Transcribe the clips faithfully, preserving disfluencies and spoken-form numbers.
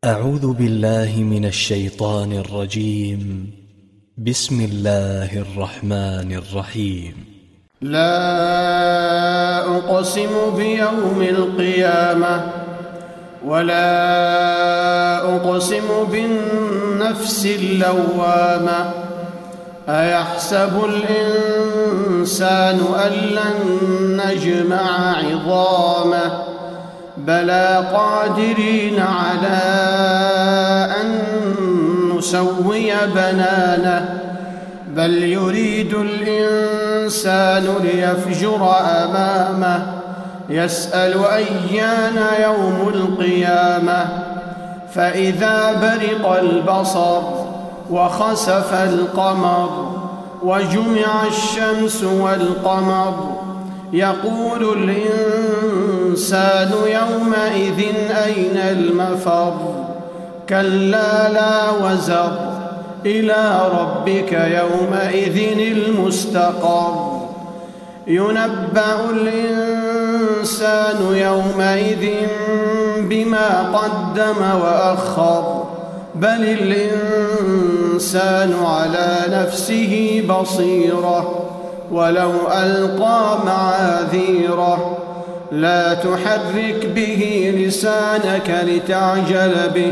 أعوذ بالله من الشيطان الرجيم. بسم الله الرحمن الرحيم. لا أقسم بيوم القيامة ولا أقسم بالنفس اللوامة أيحسب الإنسان أن لن نجمع عظامه بلى قادرين على أن نسوي بنانه بل يريد الإنسان ليفجر أمامه يسأل أيان يوم القيامة فإذا برق البصر وخسف القمر وجمع الشمس والقمر يقول الإنسان يومئذ أين المفر كلا لا وزر إلى ربك يومئذ المستقر ينبأ الإنسان يومئذ بما قدم وأخر بل الإنسان على نفسه بصيرة ولو ألقى معاذيره لا تحرك به لسانك لتعجل به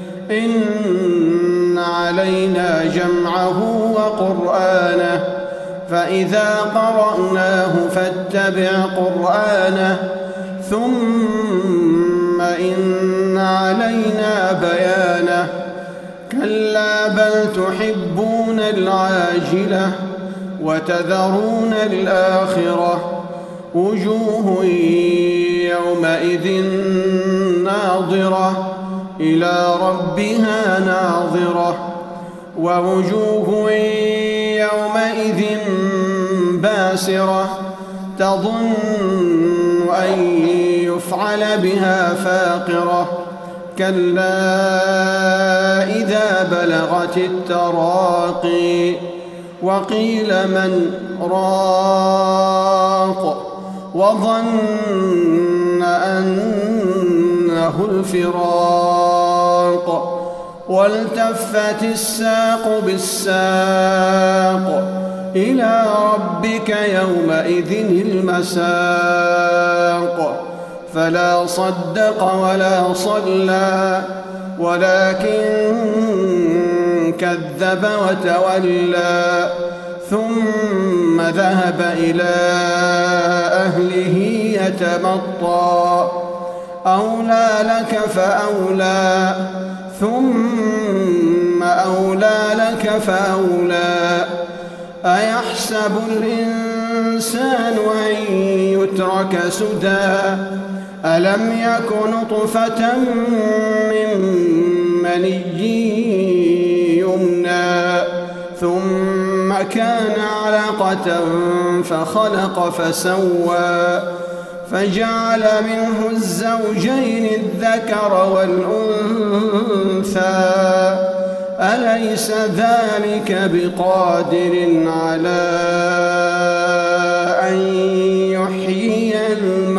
إن علينا جمعه وقرآنه فإذا قرأناه فاتبع قرآنه ثم إن علينا بيانه كلا بل تحبون العاجلة وتذرون الآخرة وجوه يومئذ ناظرة إلى ربها ناظرة ووجوه يومئذ باسرة تظن أن يفعل بها فاقرة كلا إذا بلغت التراقي وقيل من راق وظن أنه الفراق والتفت الساق بالساق إلى ربك يومئذ المساق فلا صدق ولا صلى ولكن كذب وتولى ثم ذهب إلى أهله يتمطى أولى لك فأولى ثم أولى لك فأولى أيحسب الإنسان أن يترك سدى ألم يك نطفة من مني يمنى ثم كان علقة فخلق فسوى فجعل منه الزوجين الذكر والأنثى أليس ذلك بقادر على أن يحيي الموتى